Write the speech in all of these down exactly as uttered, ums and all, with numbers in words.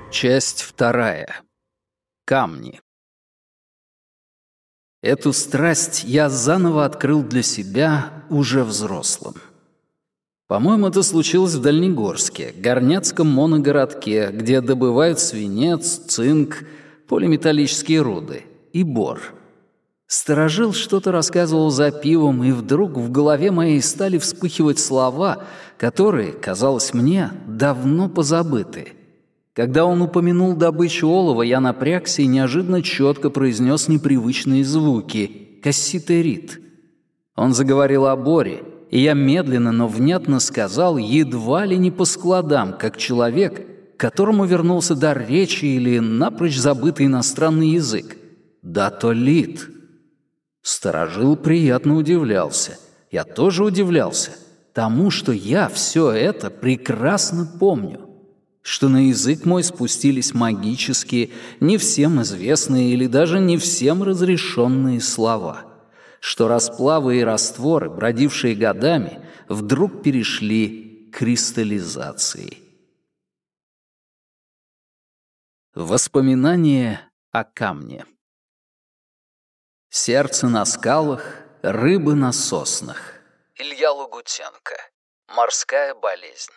Часть вторая. Камни. Эту страсть я заново открыл для себя уже взрослым. По-моему, это случилось в Дальнегорске, горняцком моногородке, где добывают свинец, цинк, полиметаллические руды и бор. Старожил что-то рассказывал за пивом, и вдруг в голове моей стали вспыхивать слова, которые, казалось мне, давно позабыты. Когда он упомянул добычу олова, я напрягся и неожиданно четко произнес непривычные звуки — касситерит. Он заговорил о боре, и я медленно, но внятно сказал, едва ли не по складам, как человек, которому вернулся дар речи или напрочь забытый иностранный язык. Датолит. Старожил приятно удивлялся. Я тоже удивлялся тому, что я все это прекрасно помню. Что на язык мой спустились магические, не всем известные или даже не всем разрешенные слова. Что расплавы и растворы, бродившие годами, вдруг перешли к кристаллизации. Воспоминания о камне. Сердце на скалах, рыбы на соснах. Илья Лагутенко. Морская болезнь.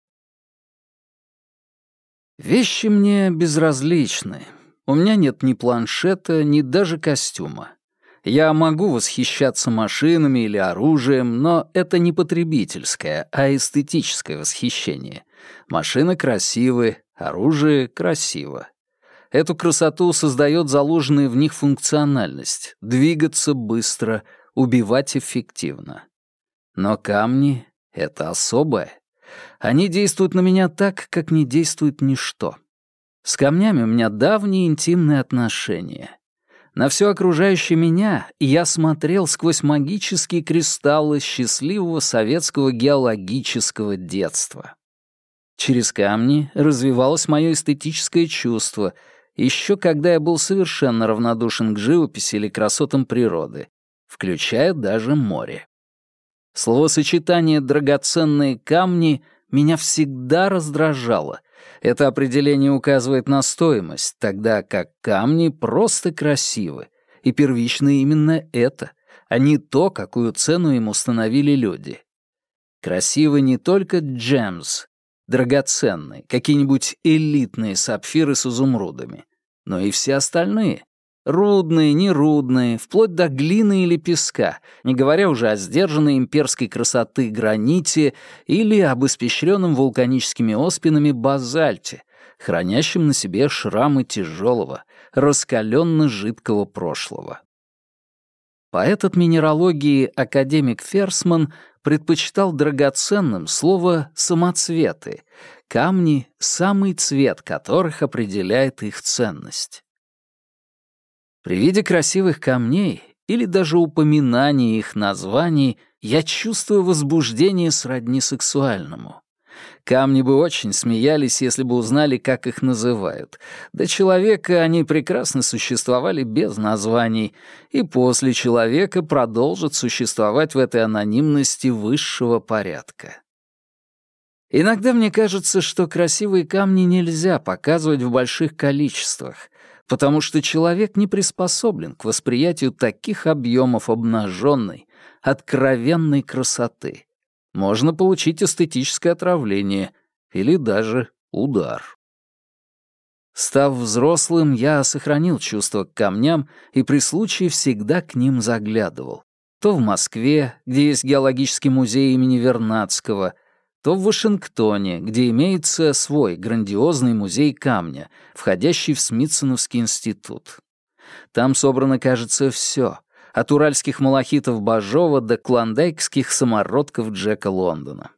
Вещи мне безразличны. У меня нет ни планшета, ни даже костюма. Я могу восхищаться машинами или оружием, но это не потребительское, а эстетическое восхищение. Машины красивы, оружие красиво. Эту красоту создает заложенная в них функциональность — двигаться быстро, убивать эффективно. Но камни — это особое. Они действуют на меня так, как не действует ничто. С камнями у меня давние интимные отношения. На все окружающее меня я смотрел сквозь магические кристаллы счастливого советского геологического детства. Через камни развивалось мое эстетическое чувство, еще когда я был совершенно равнодушен к живописи или красотам природы, включая даже море. Словосочетание «драгоценные камни» меня всегда раздражало. Это определение указывает на стоимость, тогда как камни просто красивы, и первично именно это, а не то, какую цену им установили люди. Красивы не только gems, драгоценные, какие-нибудь элитные сапфиры с изумрудами, но и все остальные. Рудные, нерудные, вплоть до глины или песка, не говоря уже о сдержанной имперской красоты граните или об испещренном вулканическими оспинами базальте, хранящем на себе шрамы тяжелого, раскаленно-жидкого прошлого. Поэт от минералогии академик Ферсман предпочитал драгоценным слово «самоцветы», камни — самый цвет которых определяет их ценность. При виде красивых камней или даже упоминания их названий я чувствую возбуждение сродни сексуальному. Камни бы очень смеялись, если бы узнали, как их называют. До человека они прекрасно существовали без названий, и после человека продолжат существовать в этой анонимности высшего порядка. Иногда мне кажется, что красивые камни нельзя показывать в больших количествах, потому что человек не приспособлен к восприятию таких объемов обнаженной, откровенной красоты. Можно получить эстетическое отравление или даже удар. Став взрослым, я сохранил чувство к камням и при случае всегда к ним заглядывал. То в Москве, где есть геологический музей имени Вернадского, то в Вашингтоне, где имеется свой грандиозный музей камня, входящий в Смитсоновский институт. Там собрано, кажется, все, от уральских малахитов Бажова до клондайкских самородков Джека Лондона.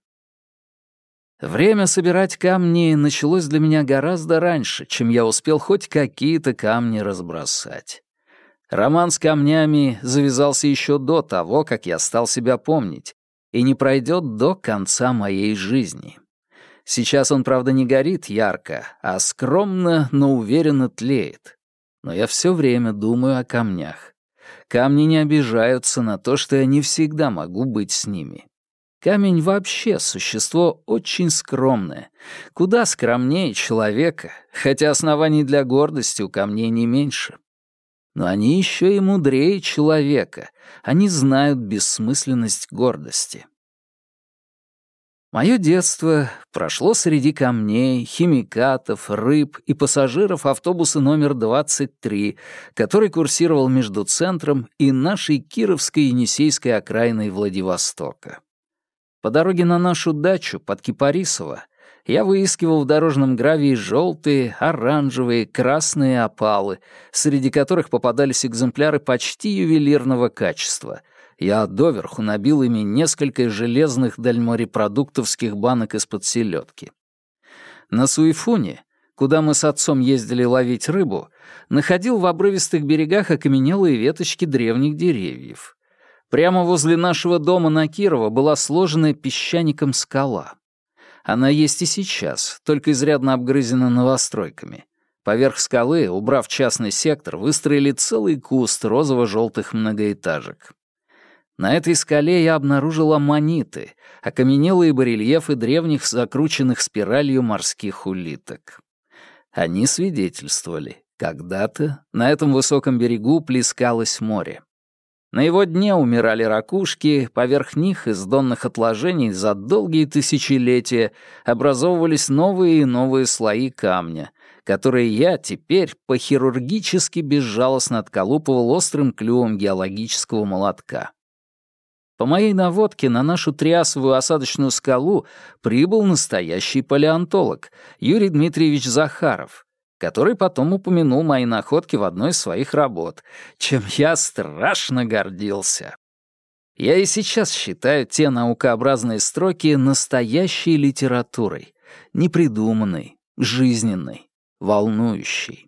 Время собирать камни началось для меня гораздо раньше, чем я успел хоть какие-то камни разбросать. Роман с камнями завязался еще до того, как я стал себя помнить, и не пройдет до конца моей жизни. Сейчас он, правда, не горит ярко, а скромно, но уверенно тлеет. Но я все время думаю о камнях. Камни не обижаются на то, что я не всегда могу быть с ними. Камень вообще существо очень скромное, куда скромнее человека, хотя оснований для гордости у камней не меньше. Но они еще и мудрее человека, они знают бессмысленность гордости. Мое детство прошло среди камней, химикатов, рыб и пассажиров автобуса номер двадцать три, который курсировал между центром и нашей Кировской Енисейской окраиной Владивостока. По дороге на нашу дачу под Кипарисово я выискивал в дорожном гравии желтые, оранжевые, красные опалы, среди которых попадались экземпляры почти ювелирного качества. Я доверху набил ими несколько железных дальморепродуктовских банок из-под селедки. На Суифуне, куда мы с отцом ездили ловить рыбу, находил в обрывистых берегах окаменелые веточки древних деревьев. Прямо возле нашего дома на Кирова была сложенная песчаником скала. Она есть и сейчас, только изрядно обгрызена новостройками. Поверх скалы, убрав частный сектор, выстроили целый куст розово-желтых многоэтажек. На этой скале я обнаружил аммониты, окаменелые барельефы древних закрученных спиралью морских улиток. Они свидетельствовали, когда-то на этом высоком берегу плескалось море. На его дне умирали ракушки, поверх них из донных отложений за долгие тысячелетия образовывались новые и новые слои камня, которые я теперь по-хирургически безжалостно отколупывал острым клювом геологического молотка. По моей наводке на нашу триасовую осадочную скалу прибыл настоящий палеонтолог Юрий Дмитриевич Захаров, который потом упомянул мои находки в одной из своих работ, чем я страшно гордился. Я и сейчас считаю те наукообразные строки настоящей литературой, непридуманной, жизненной, волнующей.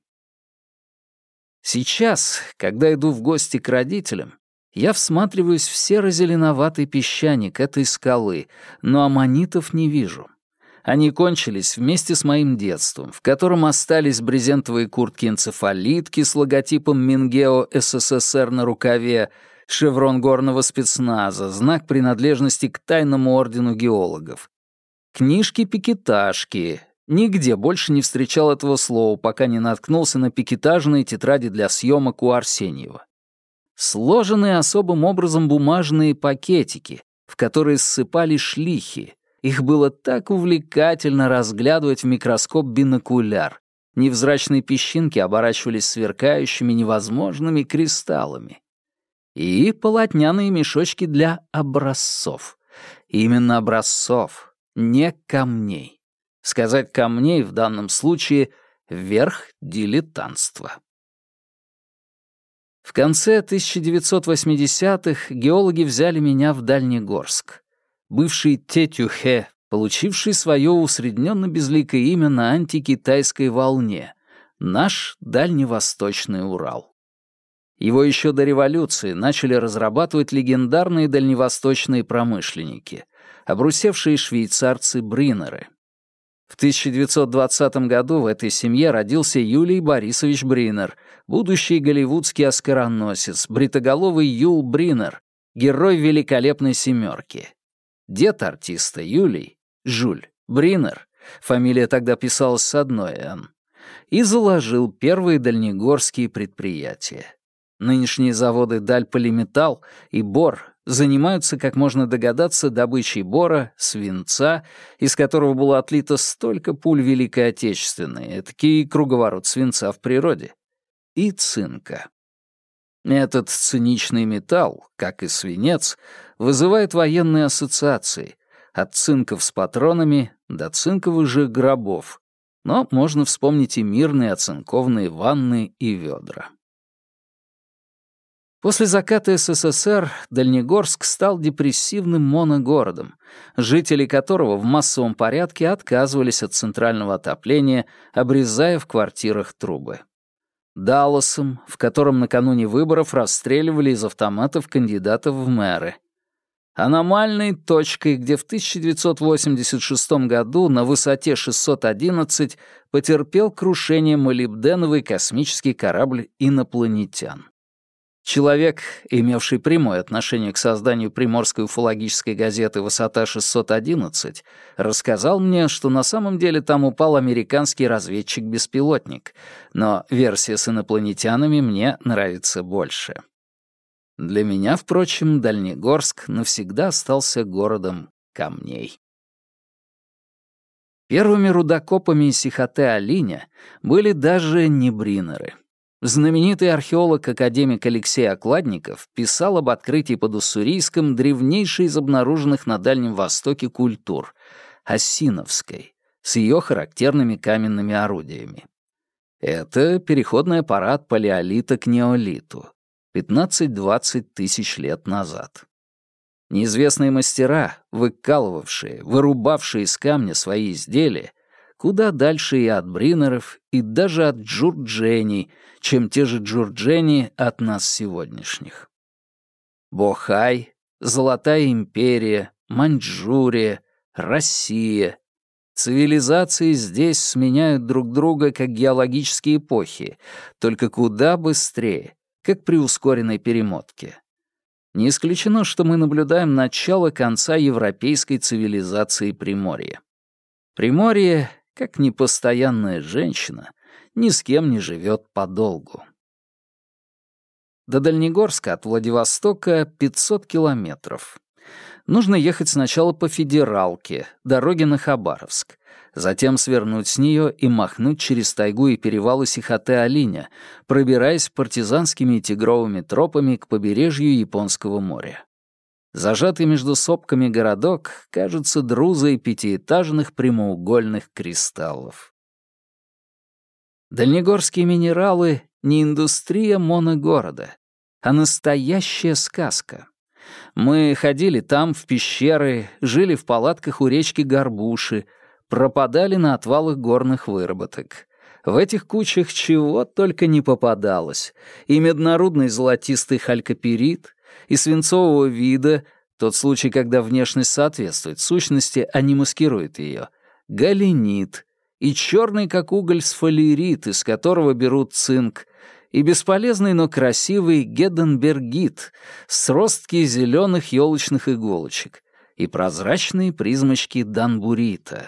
Сейчас, когда иду в гости к родителям, я всматриваюсь в серо-зеленоватый песчаник этой скалы, но аммонитов не вижу. Они кончились вместе с моим детством, в котором остались брезентовые куртки-энцефалитки с логотипом Мингео СССР на рукаве, шеврон горного спецназа, знак принадлежности к тайному ордену геологов. Книжки-пикетажки. Нигде больше не встречал этого слова, пока не наткнулся на пикетажные тетради для съемок у Арсеньева. Сложенные особым образом бумажные пакетики, в которые ссыпали шлихи. Их было так увлекательно разглядывать в микроскоп-бинокуляр. Невзрачные песчинки оборачивались сверкающими невозможными кристаллами. И полотняные мешочки для образцов. Именно образцов, не камней. Сказать «камней» в данном случае — верх дилетантства. В конце тысяча девятьсот восьмидесятых геологи взяли меня в Дальнегорск. Бывший Тетюхе, получивший свое усредненно-безликое имя на антикитайской волне, наш дальневосточный Урал. Его еще до революции начали разрабатывать легендарные дальневосточные промышленники, обрусевшие швейцарцы-бринеры. В тысяча девятьсот двадцатом году в этой семье родился Юлий Борисович Бринер, будущий голливудский оскароносец, бритоголовый Юл Бринер, герой «Великолепной семерки». Дед артиста Юлий, Жюль Бринер, фамилия тогда писалась с одной «Н», и заложил первые дальнегорские предприятия. Нынешние заводы «Дальполиметалл» и «Бор» занимаются, как можно догадаться, добычей бора, свинца, из которого было отлито столько пуль Великой Отечественной, этакий круговорот свинца в природе, и цинка. Этот циничный металл, как и свинец, вызывает военные ассоциации, от цинков с патронами до цинковых же гробов, но можно вспомнить и мирные оцинкованные ванны и ведра. После заката СССР Дальнегорск стал депрессивным моногородом, жители которого в массовом порядке отказывались от центрального отопления, обрезая в квартирах трубы. Далласом, в котором накануне выборов расстреливали из автоматов кандидатов в мэры. Аномальной точкой, где в тысяча девятьсот восемьдесят шестом году на высоте шестьсот одиннадцать потерпел крушение молибденовый космический корабль инопланетян. Человек, имевший прямое отношение к созданию приморской уфологической газеты «Высота шестьсот одиннадцать», рассказал мне, что на самом деле там упал американский разведчик-беспилотник, но версия с инопланетянами мне нравится больше. Для меня, впрочем, Дальнегорск навсегда остался городом камней. Первыми рудокопами Сихотэ-Алиня были даже не бринеры. Знаменитый археолог-академик Алексей Окладников писал об открытии под Уссурийском древнейшей из обнаруженных на Дальнем Востоке культур — Осиновской, с ее характерными каменными орудиями. Это переходный аппарат палеолита к неолиту, пятнадцать-двадцать тысяч лет назад. Неизвестные мастера, выкалывавшие, вырубавшие из камня свои изделия, куда дальше и от бринеров, и даже от джурдженей, чем те же джурджени от нас сегодняшних. Бохай, Золотая империя, Маньчжурия, Россия. Цивилизации здесь сменяют друг друга как геологические эпохи, только куда быстрее, как при ускоренной перемотке. Не исключено, что мы наблюдаем начало конца европейской цивилизации Приморья. Приморье, как непостоянная женщина, ни с кем не живет подолгу. До Дальнегорска от Владивостока пятьсот километров. Нужно ехать сначала по федералке, дороге на Хабаровск, затем свернуть с нее и махнуть через тайгу и перевалы Сихотэ-Алиня, пробираясь партизанскими и тигровыми тропами к побережью Японского моря. Зажатый между сопками городок кажется друзой пятиэтажных прямоугольных кристаллов. Дальнегорские минералы — не индустрия моногорода, а настоящая сказка. Мы ходили там в пещеры, жили в палатках у речки Горбуши, пропадали на отвалах горных выработок. В этих кучах чего только не попадалось. И меднорудный золотистый халькоперит, и свинцового вида, тот случай, когда внешность соответствует сущности, а не маскирует ее, галенит, и черный, как уголь, сфалерит, из которого берут цинк, и бесполезный, но красивый геденбергит, сростки зеленых елочных иголочек, и прозрачные призмочки данбурита.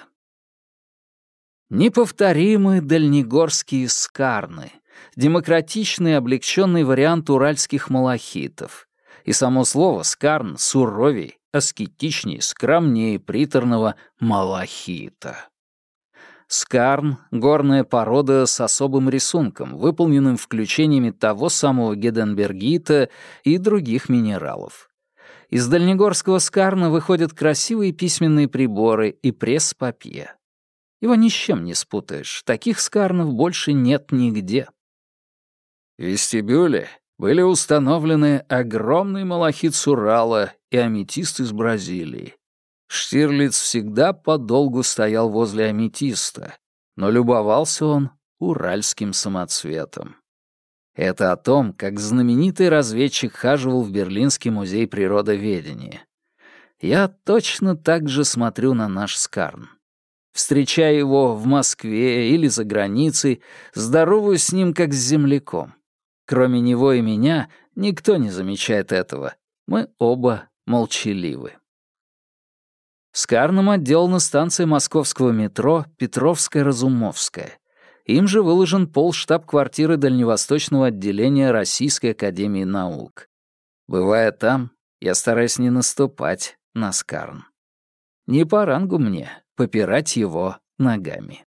Неповторимы дальнегорские скарны, демократичный облегченный вариант уральских малахитов. И само слово «скарн» суровей, аскетичней, скромнее приторного малахита. Скарн — горная порода с особым рисунком, выполненным включениями того самого геденбергита и других минералов. Из дальнегорского скарна выходят красивые письменные приборы и пресс-папье. Его ни с чем не спутаешь, таких скарнов больше нет нигде. В вестибюле были установлены огромный малахит с Урала и аметист из Бразилии. Штирлиц всегда подолгу стоял возле аметиста, но любовался он уральским самоцветом. Это о том, как знаменитый разведчик хаживал в Берлинский музей природоведения. Я точно так же смотрю на наш скарн. Встречая его в Москве или за границей, здороваюсь с ним как с земляком. Кроме него и меня, никто не замечает этого. Мы оба молчаливы. Скарном отделана станция московского метро Петровская-Разумовская. Им же выложен пол штаб-квартиры Дальневосточного отделения Российской академии наук. Бывая там, я стараюсь не наступать на скарн. Не по рангу мне попирать его ногами.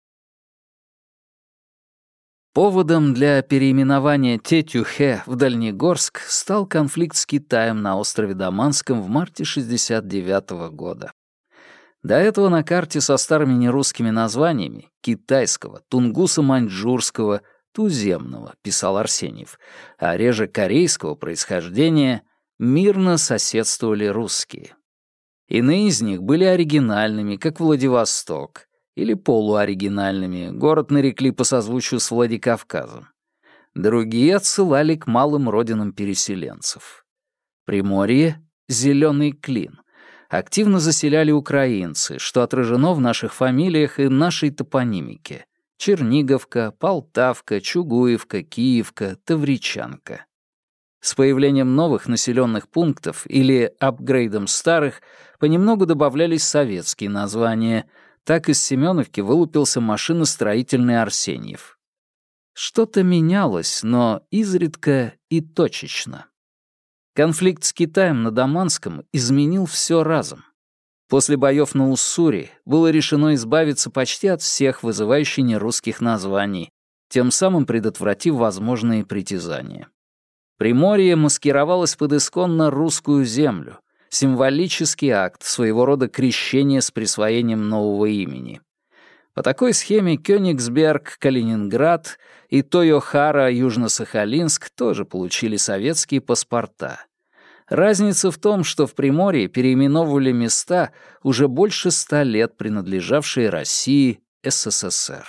Поводом для переименования Тетюхэ в Дальнегорск стал конфликт с Китаем на острове Даманском в марте шестьдесят девятого года. До этого на карте со старыми нерусскими названиями китайского, тунгуса-маньчжурского, туземного, писал Арсеньев, а реже корейского происхождения мирно соседствовали русские. Иные из них были оригинальными, как Владивосток, или полуоригинальными, город нарекли по созвучию с Владикавказом. Другие отсылали к малым родинам переселенцев. Приморье — зеленый клин. Активно заселяли украинцы, что отражено в наших фамилиях и нашей топонимике. Черниговка, Полтавка, Чугуевка, Киевка, Тавричанка. С появлением новых населенных пунктов или апгрейдом старых понемногу добавлялись советские названия. Так из Семеновки вылупился машиностроительный Арсеньев. Что-то менялось, но изредка и точечно. Конфликт с Китаем на Даманском изменил все разом. После боев на Уссури было решено избавиться почти от всех вызывающих нерусских названий, тем самым предотвратив возможные притязания. Приморье маскировалось под исконно русскую землю, символический акт, своего рода крещения с присвоением нового имени. По такой схеме Кёнигсберг, Калининград и Тойохара, Южно-Сахалинск тоже получили советские паспорта. Разница в том, что в Приморье переименовывали места, уже больше ста лет принадлежавшие России, СССР.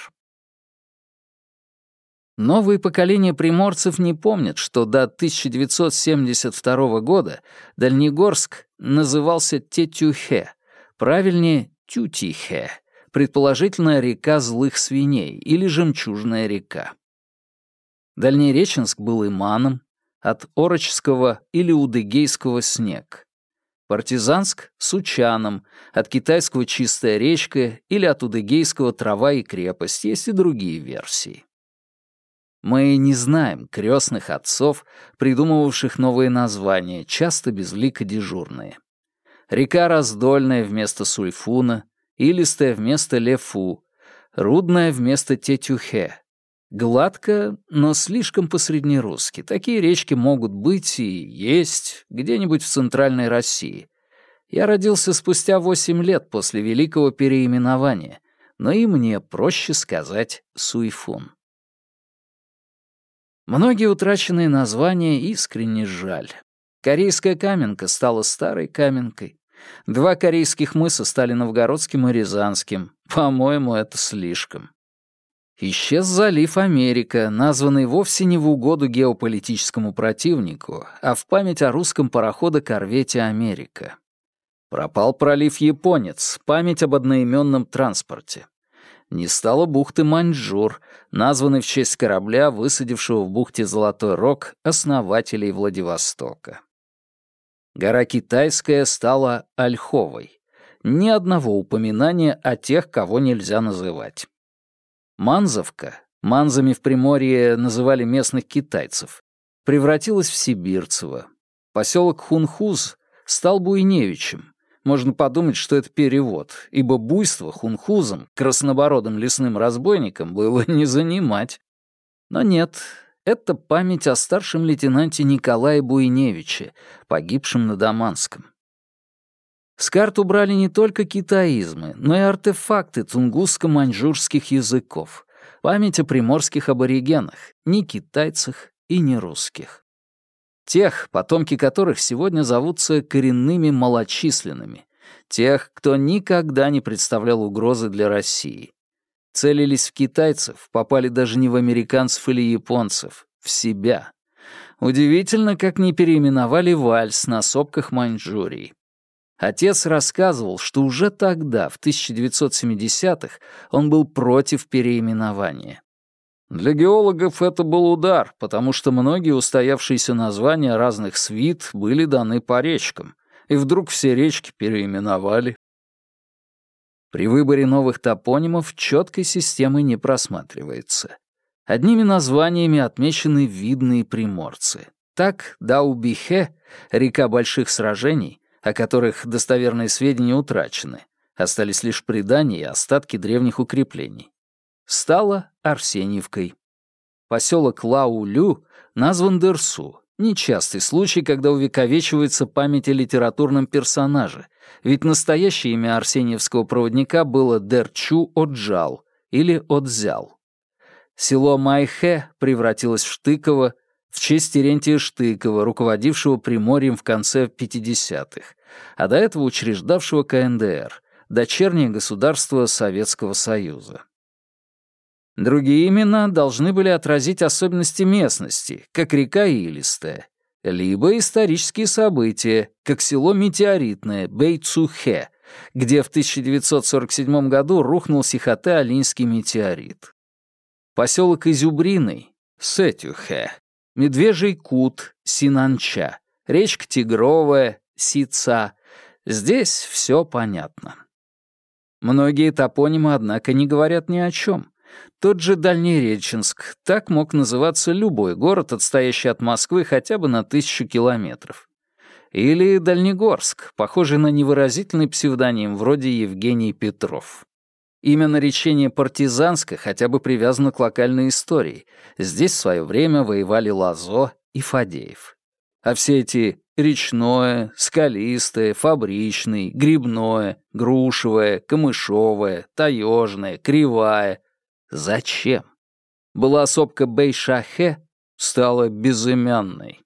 Новые поколения приморцев не помнят, что до тысяча девятьсот семьдесят второго года Дальнегорск назывался Тетюхе, правильнее Тютихе, предположительно река злых свиней или жемчужная река. Дальнереченск был Иманом, от орочского или удыгейского снег. Партизанск — Сучаном, от китайского чистая речка или от удыгейского трава и крепость, есть и другие версии. Мы не знаем крестных отцов, придумывавших новые названия, часто безлико дежурные. Река Раздольная вместо Сульфуна, Илистая вместо Лефу, Рудная вместо Тетюхе. Гладко, но слишком по-среднерусски. Такие речки могут быть и есть где-нибудь в Центральной России. Я родился спустя восемь лет после великого переименования, но и мне проще сказать Суйфун. Многие утраченные названия искренне жаль. Корейская Каменка стала Старой Каменкой. Два корейских мыса стали Новгородским и Рязанским. По-моему, это слишком. Исчез залив Америка, названный вовсе не в угоду геополитическому противнику, а в память о русском пароходе-корвете «Америка». Пропал пролив Японец, память об одноименном транспорте. Не стало бухты Маньчжур, названной в честь корабля, высадившего в бухте Золотой Рог основателей Владивостока. Гора Китайская стала Ольховой. Ни одного упоминания о тех, кого нельзя называть. Манзовка, манзами в Приморье называли местных китайцев, превратилась в Сибирцево. Поселок Хунхуз стал Буйневичем. Можно подумать, что это перевод, ибо буйство хунхузам, краснобородым лесным разбойникам, было не занимать. Но нет, это память о старшем лейтенанте Николае Буйневиче, погибшем на Даманском. С карт убрали не только китаизмы, но и артефакты тунгусско-маньчжурских языков, память о приморских аборигенах, ни китайцах и ни русских. Тех, потомки которых сегодня зовутся коренными малочисленными, тех, кто никогда не представлял угрозы для России. Целились в китайцев, попали даже не в американцев или японцев, в себя. Удивительно, как не переименовали вальс на сопках Маньчжурии. Отец рассказывал, что уже тогда, в тысяча девятьсот семидесятых, он был против переименования. Для геологов это был удар, потому что многие устоявшиеся названия разных свит были даны по речкам, и вдруг все речки переименовали. При выборе новых топонимов четкой системы не просматривается. Одними названиями отмечены видные приморцы. Так Даубихе, река больших сражений, о которых достоверные сведения утрачены, остались лишь предания и остатки древних укреплений, стала Арсеньевкой. Поселок Лаулю назван Дерсу. Нечастый случай, когда увековечивается память о литературном персонаже, ведь настоящее имя арсеньевского проводника было Дерчу Оджал или Отзял. Село Майхэ превратилось в Штыково в честь Терентия Штыкова, руководившего Приморьем в конце пятидесятых, а до этого учреждавшего ка эн дэ эр, дочернее государство Советского Союза. Другие имена должны были отразить особенности местности, как река Илистая, либо исторические события, как село Метеоритное, Бэйцухэ, где в тысяча девятьсот сорок седьмом году рухнул Сихотэ-Алинский метеорит. Поселок Изюбриный, Сетюхэ, Медвежий кут, Синанча, речка Тигровая, Сица. Здесь все понятно. Многие топонимы, однако, не говорят ни о чем. Тот же Дальнереченск, так мог называться любой город, отстоящий от Москвы хотя бы на тысячу километров. Или Дальнегорск, похожий на невыразительный псевдоним вроде Евгений Петров. Имя наречения партизанское хотя бы привязано к локальной истории. Здесь в свое время воевали Лазо и Фадеев. А все эти речное, скалистое, фабричный, грибное, грушевое, камышовое, таежное, кривая. Зачем? Была сопка Бей-Шахе, стала безымянной.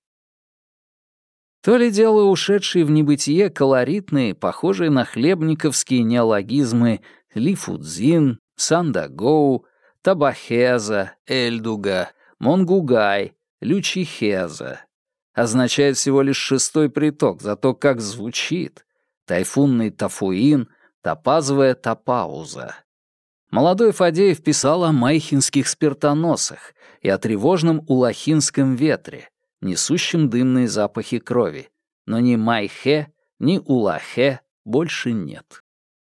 То ли дело ушедшие в небытие колоритные, похожие на хлебниковские неологизмы Лифудзин, Сандагоу, Табахеза, Эльдуга, Монгугай, Лючихеза. Означает всего лишь шестой приток, зато как звучит. Тайфунный Тафуин, топазовая Тапауза. Молодой Фадеев писал о майхинских спиртоносах и о тревожном улахинском ветре, несущем дымные запахи крови. Но ни Майхе, ни Улахе больше нет.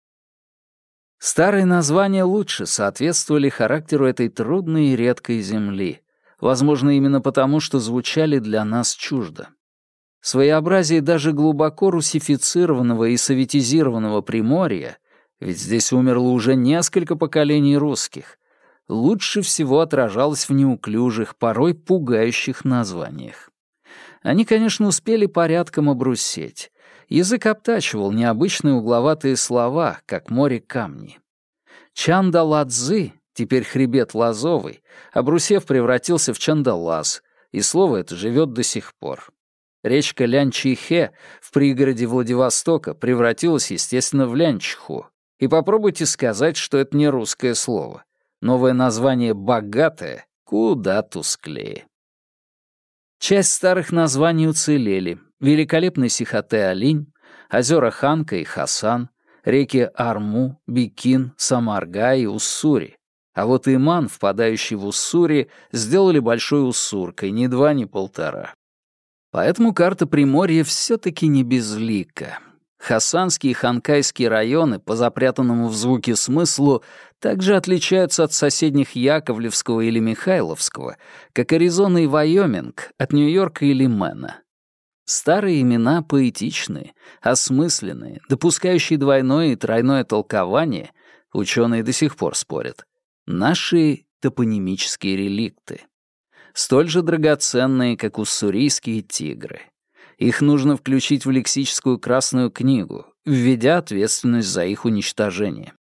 Старые названия лучше соответствовали характеру этой трудной и редкой земли, возможно, именно потому, что звучали для нас чуждо. Своеобразие даже глубоко русифицированного и советизированного Приморья, ведь здесь умерло уже несколько поколений русских, лучше всего отражалось в неуклюжих, порой пугающих названиях. Они, конечно, успели порядком обрусеть. Язык обтачивал необычные угловатые слова, как море камни. Чандаладзы, теперь хребет Лазовый, обрусев превратился в Чандалаз, и слово это живет до сих пор. Речка Лянчихе в пригороде Владивостока превратилась, естественно, в Лянчху. И попробуйте сказать, что это не русское слово. Новое название «богатое» куда тусклее. Часть старых названий уцелели. Великолепный Сихотэ-Алинь, озера Ханка и Хасан, реки Арму, Бикин, Самарга и Уссури. А вот Иман, впадающий в Уссури, сделали большой Уссуркой, ни два, ни полтора. Поэтому карта Приморья все-таки не безлика. Хасанские и Ханкайские районы, по запрятанному в звуке смыслу, также отличаются от соседних Яковлевского или Михайловского, как Аризона и Вайоминг от Нью-Йорка или Мэна. Старые имена поэтичные, осмысленные, допускающие двойное и тройное толкование, ученые до сих пор спорят, наши топонимические реликты. Столь же драгоценные, как уссурийские тигры. Их нужно включить в лексическую Красную книгу, введя ответственность за их уничтожение.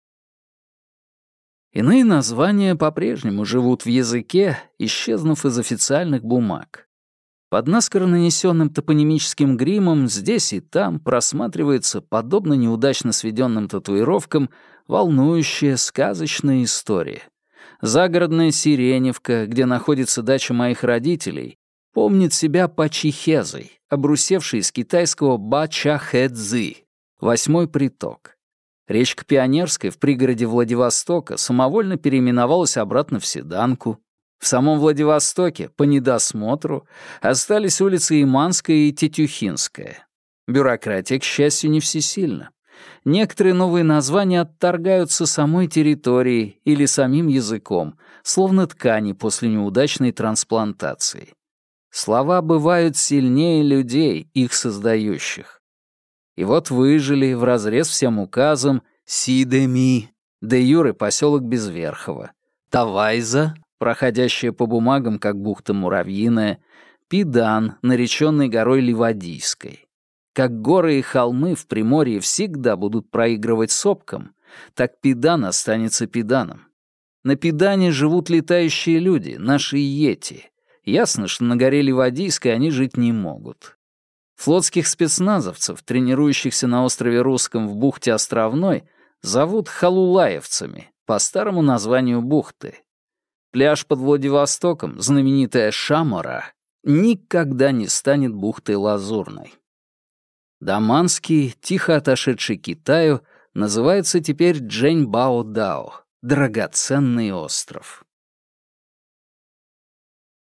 Иные названия по-прежнему живут в языке, исчезнув из официальных бумаг. Под наскоро нанесенным топонимическим гримом здесь и там просматривается, подобно неудачно сведенным татуировкам, волнующая сказочная история. Загородная Сиреневка, где находится дача моих родителей, помнит себя Пачихезой, обрусевшей из китайского Ба-Ча-Хэ-Цзы, восьмой приток. Речка Пионерская в пригороде Владивостока самовольно переименовалась обратно в Седанку. В самом Владивостоке, по недосмотру, остались улицы Иманская и Тетюхинская. Бюрократия, к счастью, не всесильна. Некоторые новые названия отторгаются самой территорией или самим языком, словно ткани после неудачной трансплантации. Слова бывают сильнее людей, их создающих. И вот выжили, вразрез всем указам, Сидеми, де юре поселок Безверхово, Тавайза, проходящая по бумагам, как бухта Муравьиная, Пидан, нареченный горой Ливадийской. Как горы и холмы в Приморье всегда будут проигрывать сопкам, так Пидан останется Пиданом. На Пидане живут летающие люди, наши йети. Ясно, что на горе Ливадийской они жить не могут. Флотских спецназовцев, тренирующихся на острове Русском в бухте Островной, зовут халулаевцами, по старому названию бухты. Пляж под Владивостоком, знаменитая Шамора, никогда не станет бухтой Лазурной. Даманский, тихо отошедший к Китаю, называется теперь Джэньбао-Дао, драгоценный остров.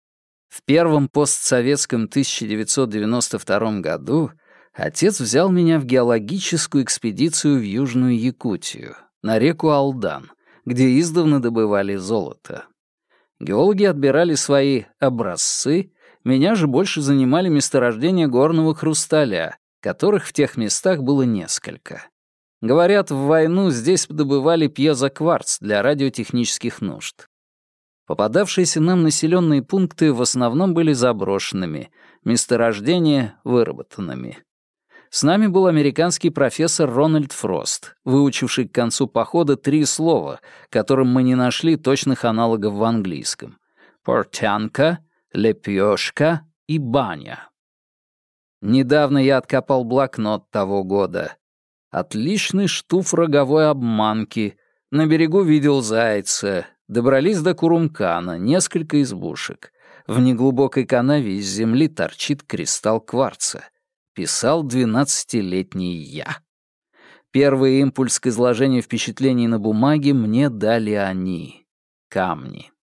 В первом постсоветском тысяча девятьсот девяносто втором году отец взял меня в геологическую экспедицию в Южную Якутию, на реку Алдан, где издавна добывали золото. Геологи отбирали свои образцы, меня же больше занимали месторождения горного хрусталя, которых в тех местах было несколько. Говорят, в войну здесь добывали пьезокварц для радиотехнических нужд. Попадавшиеся нам населенные пункты в основном были заброшенными, месторождения — выработанными. С нами был американский профессор Рональд Фрост, выучивший к концу похода три слова, которым мы не нашли точных аналогов в английском: портянка, лепешка и баня. Недавно я откопал блокнот того года. Отличный штуф роговой обманки. На берегу видел зайца. Добрались до Курумкана, несколько избушек. В неглубокой канаве из земли торчит кристалл кварца. Писал двенадцатилетний я. Первый импульс к изложению впечатлений на бумаге мне дали они — камни.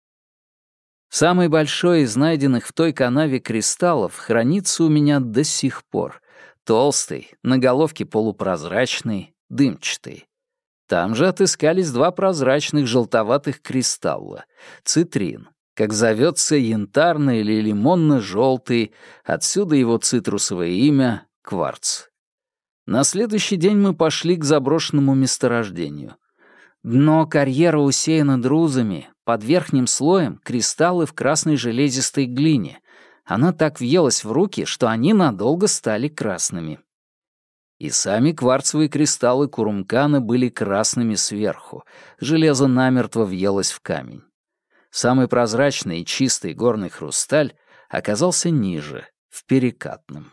Самый большой из найденных в той канаве кристаллов хранится у меня до сих пор. Толстый, на головке полупрозрачный, дымчатый. Там же отыскались два прозрачных желтоватых кристалла — цитрин. Как зовется янтарно- или лимонно-желтый, отсюда его цитрусовое имя — кварц. На следующий день мы пошли к заброшенному месторождению. Дно карьера усеяно друзами, под верхним слоем — кристаллы в красной железистой глине. Она так въелась в руки, что они надолго стали красными. И сами кварцевые кристаллы Курумкана были красными сверху, железо намертво въелось в камень. Самый прозрачный и чистый горный хрусталь оказался ниже, в перекатном.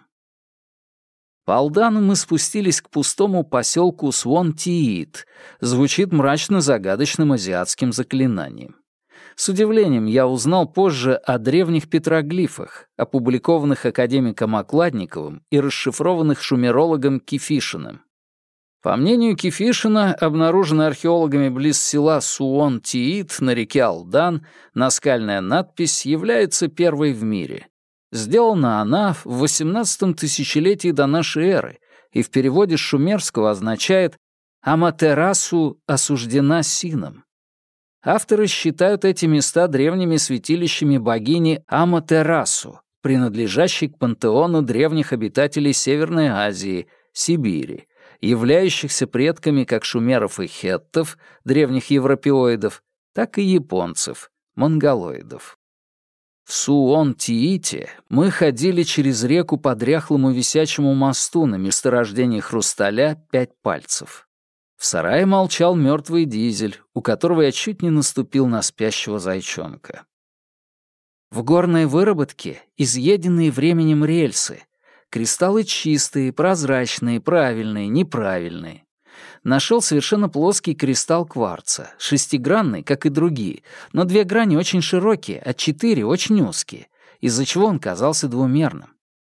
По Алдану мы спустились к пустому поселку Суон-Тиит. Звучит мрачно-загадочным азиатским заклинанием. С удивлением я узнал позже о древних петроглифах, опубликованных академиком Окладниковым и расшифрованных шумерологом Кифишиным. По мнению Кифишина, обнаруженная археологами близ села Суон-Тиит на реке Алдан наскальная надпись является первой в мире. Сделана она в восемнадцатом тысячелетии до нашей эры и в переводе с шумерского означает «Аматерасу осуждена Сином». Авторы считают эти места древними святилищами богини Аматерасу, принадлежащей к пантеону древних обитателей Северной Азии, Сибири, являющихся предками как шумеров и хеттов, древних европеоидов, так и японцев, монголоидов. В Суон-Тиите мы ходили через реку по дряхлому висячему мосту на месторождении хрусталя «Пять пальцев». В сарае молчал мертвый дизель, у которого я чуть не наступил на спящего зайчонка. В горной выработке изъеденные временем рельсы. Кристаллы чистые, прозрачные, правильные, неправильные. Нашел совершенно плоский кристалл кварца, шестигранный, как и другие, но две грани очень широкие, а четыре очень узкие, из-за чего он казался двумерным.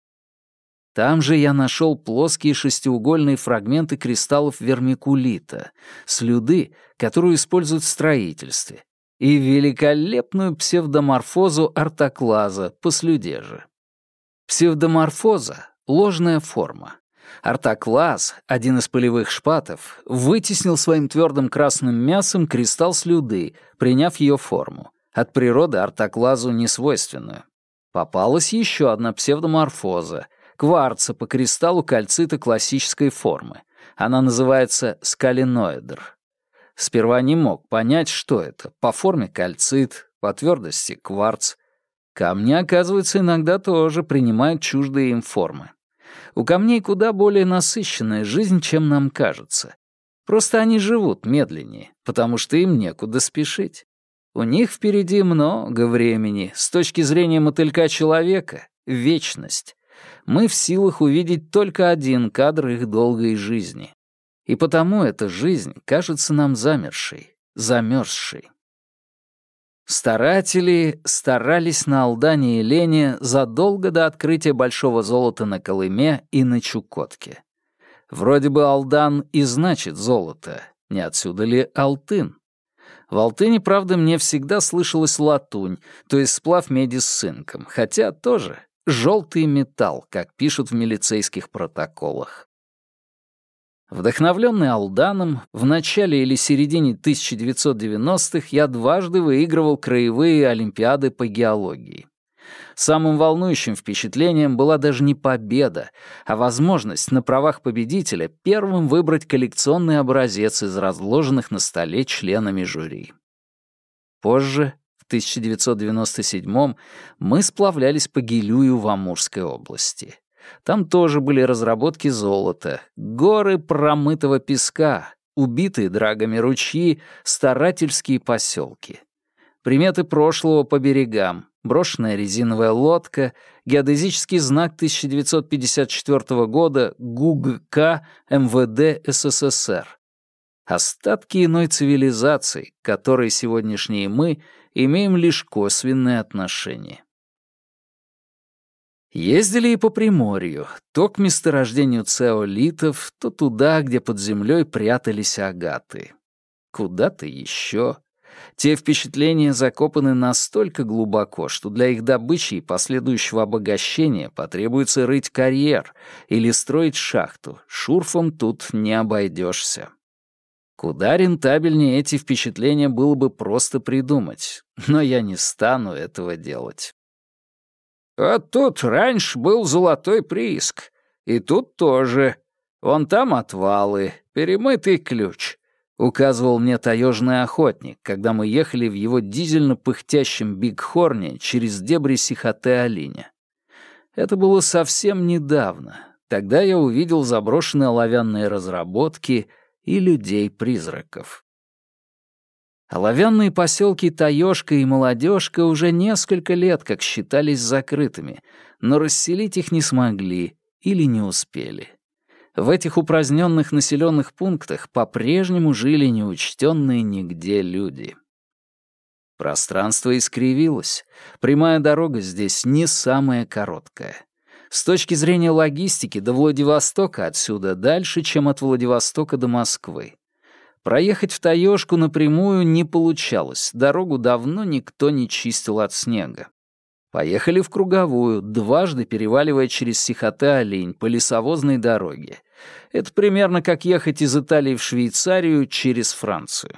Там же я нашел плоские шестиугольные фрагменты кристаллов вермикулита, слюды, которую используют в строительстве, и великолепную псевдоморфозу ортоклаза по слюде же. Псевдоморфоза — ложная форма. Ортоклаз, один из полевых шпатов, вытеснил своим твердым красным мясом кристалл слюды, приняв ее форму, от природы ортоклазу несвойственную. Попалась еще одна псевдоморфоза — кварца по кристаллу кальцита классической формы. Она называется скалиноэдр. Сперва не мог понять, что это. По форме кальцит, по твердости кварц. Камни, оказывается, иногда тоже принимают чуждые им формы. У камней куда более насыщенная жизнь, чем нам кажется. Просто они живут медленнее, потому что им некуда спешить. У них впереди много времени. С точки зрения мотылька-человека — вечность. Мы в силах увидеть только один кадр их долгой жизни. И потому эта жизнь кажется нам замершей, замерзшей. Старатели старались на Алдане и Лене задолго до открытия большого золота на Колыме и на Чукотке. Вроде бы Алдан и значит золото, не отсюда ли Алтын? В Алтыне, правда, мне всегда слышалась латунь, то есть сплав меди с цинком, хотя тоже желтый металл, как пишут в милицейских протоколах. Вдохновленный Алданом, в начале или середине тысяча девятьсот девяностых я дважды выигрывал краевые олимпиады по геологии. Самым волнующим впечатлением была даже не победа, а возможность на правах победителя первым выбрать коллекционный образец из разложенных на столе членами жюри. Позже, в тысяча девятьсот девяносто седьмом, мы сплавлялись по Гилюю в Амурской области. Там тоже были разработки золота, горы промытого песка, убитые драгами ручьи, старательские поселки. Приметы прошлого по берегам, брошенная резиновая лодка, геодезический знак тысяча девятьсот пятьдесят четвёртого года ГУГК МВД СССР. Остатки иной цивилизации, к которой сегодняшние мы имеем лишь косвенное отношение. Ездили и по Приморью, то к месторождению цеолитов, то туда, где под землей прятались агаты. Куда-то еще. Те впечатления закопаны настолько глубоко, что для их добычи и последующего обогащения потребуется рыть карьер или строить шахту. Шурфом тут не обойдешься. Куда рентабельнее эти впечатления было бы просто придумать, но я не стану этого делать. А тут раньше был золотой прииск, и тут тоже. Вон там отвалы, перемытый ключ. Указывал мне таежный охотник, когда мы ехали в его дизельно-пыхтящем Бигхорне через дебри Сихотэ-Алиня. Это было совсем недавно. Тогда я увидел заброшенные оловянные разработки и людей-призраков. Оловянные поселки Таежка и Молодежка уже несколько лет как считались закрытыми, но расселить их не смогли или не успели. В этих упраздненных населенных пунктах по-прежнему жили неучтенные нигде люди. Пространство искривилось. Прямая дорога здесь не самая короткая. С точки зрения логистики до Владивостока отсюда дальше, чем от Владивостока до Москвы. Проехать в Таежку напрямую не получалось, дорогу давно никто не чистил от снега. Поехали в круговую, дважды переваливая через Сихотэ-Алинь по лесовозной дороге. Это примерно как ехать из Италии в Швейцарию через Францию.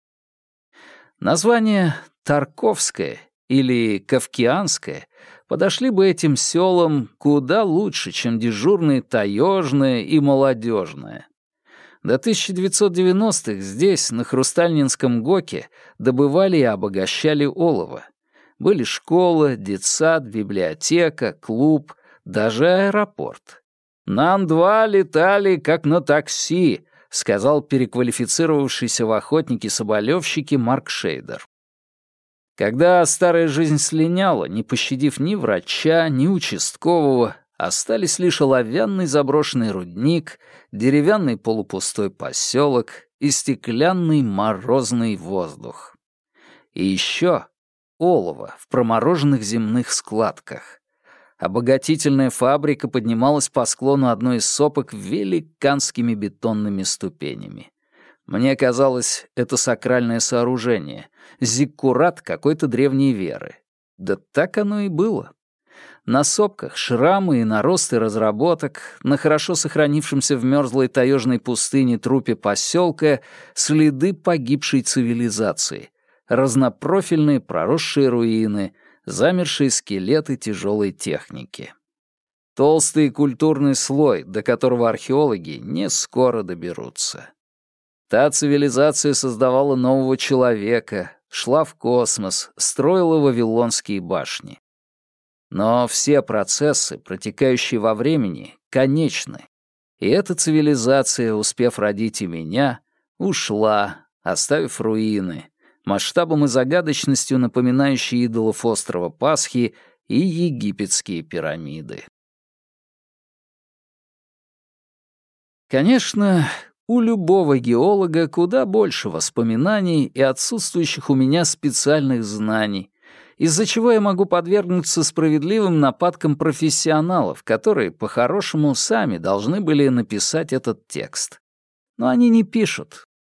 Название «Тарковское» или «Кавкианское» подошли бы этим селам куда лучше, чем дежурные «Таежное» и «Молодежное». До тысяча девятьсот девяностых здесь, на Хрустальнинском ГОКе, добывали и обогащали олово. Были школа, детсад, библиотека, клуб, даже аэропорт. «Нам два летали, как на такси», — сказал переквалифицировавшийся в охотники-соболевщики Марк Шейдер. Когда старая жизнь слиняла, не пощадив ни врача, ни участкового, остались лишь оловянный заброшенный рудник, деревянный полупустой поселок и стеклянный морозный воздух. И еще олово в промороженных земных складках. Обогатительная фабрика поднималась по склону одной из сопок великанскими бетонными ступенями. Мне казалось, это сакральное сооружение, зиккурат какой-то древней веры. Да так оно и было. На сопках шрамы и наросты разработок, на хорошо сохранившемся в мёрзлой таежной пустыне трупе поселка следы погибшей цивилизации, разнопрофильные проросшие руины, замершие скелеты тяжелой техники. Толстый культурный слой, до которого археологи не скоро доберутся. Та цивилизация создавала нового человека, шла в космос, строила вавилонские башни. Но все процессы, протекающие во времени, конечны. И эта цивилизация, успев родить и меня, ушла, оставив руины, масштабом и загадочностью напоминающие идолов острова Пасхи и египетские пирамиды. Конечно, у любого геолога куда больше воспоминаний и отсутствующих у меня специальных знаний, из-за чего я могу подвергнуться справедливым нападкам профессионалов, которые, по-хорошему, сами должны были написать этот текст. Но они не пишут,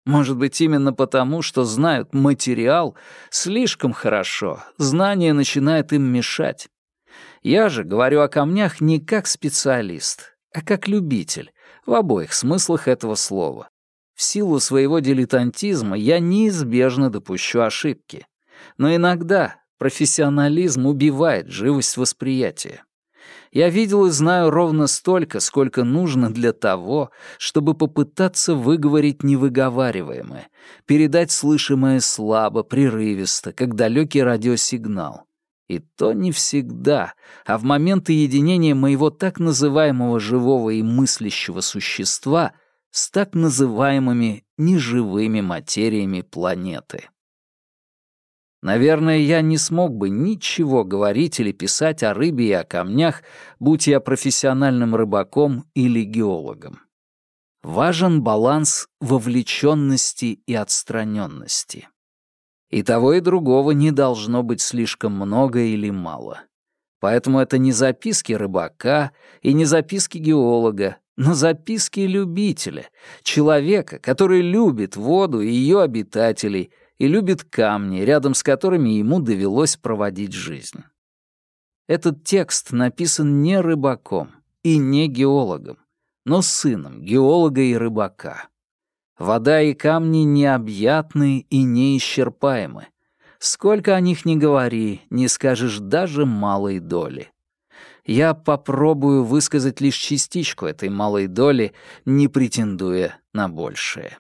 Может быть, именно потому, что знают материал слишком хорошо, знание начинает им мешать. Я же говорю о камнях не как специалист, а как любитель, в обоих смыслах этого слова. В силу своего дилетантизма я неизбежно допущу ошибки. Но иногда профессионализм убивает живость восприятия. Я видел и знаю ровно столько, сколько нужно для того, чтобы попытаться выговорить невыговариваемое, передать слышимое слабо, прерывисто, как далекий радиосигнал. И то не всегда, а в моменты единения моего так называемого живого и мыслящего существа с так называемыми неживыми материями планеты. Наверное, я не смог бы ничего говорить или писать о рыбе и о камнях, будь я профессиональным рыбаком или геологом. Важен баланс вовлеченности и отстраненности. И того, и другого не должно быть слишком много или мало. Поэтому это не записки рыбака и не записки геолога, но записки любителя, человека, который любит воду и ее обитателей и любит камни, рядом с которыми ему довелось проводить жизнь. Этот текст написан не рыбаком и не геологом, но сыном геолога и рыбака. Вода и камни необъятны и неисчерпаемы. Сколько о них ни говори, не скажешь даже малой доли. Я попробую высказать лишь частичку этой малой доли, не претендуя на большее.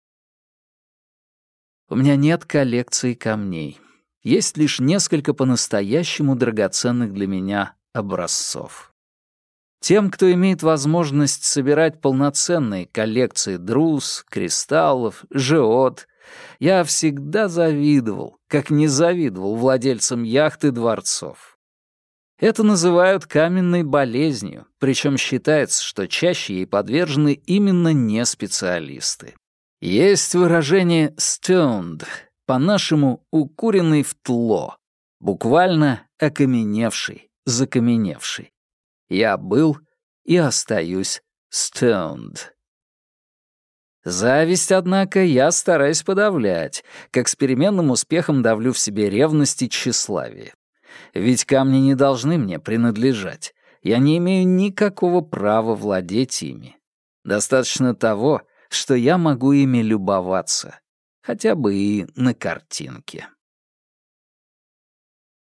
У меня нет коллекции камней. Есть лишь несколько по-настоящему драгоценных для меня образцов. Тем, кто имеет возможность собирать полноценные коллекции друз, кристаллов, жеод, я всегда завидовал, как не завидовал владельцам яхт и дворцов. Это называют каменной болезнью, причем считается, что чаще ей подвержены именно не специалисты. Есть выражение «stoned», по-нашему «укуренный в тло», буквально «окаменевший», «закаменевший». Я был и остаюсь stoned. Зависть, однако, я стараюсь подавлять, как с переменным успехом давлю в себе ревность и тщеславие. Ведь камни не должны мне принадлежать. Я не имею никакого права владеть ими. Достаточно того, что я могу ими любоваться, хотя бы и на картинке.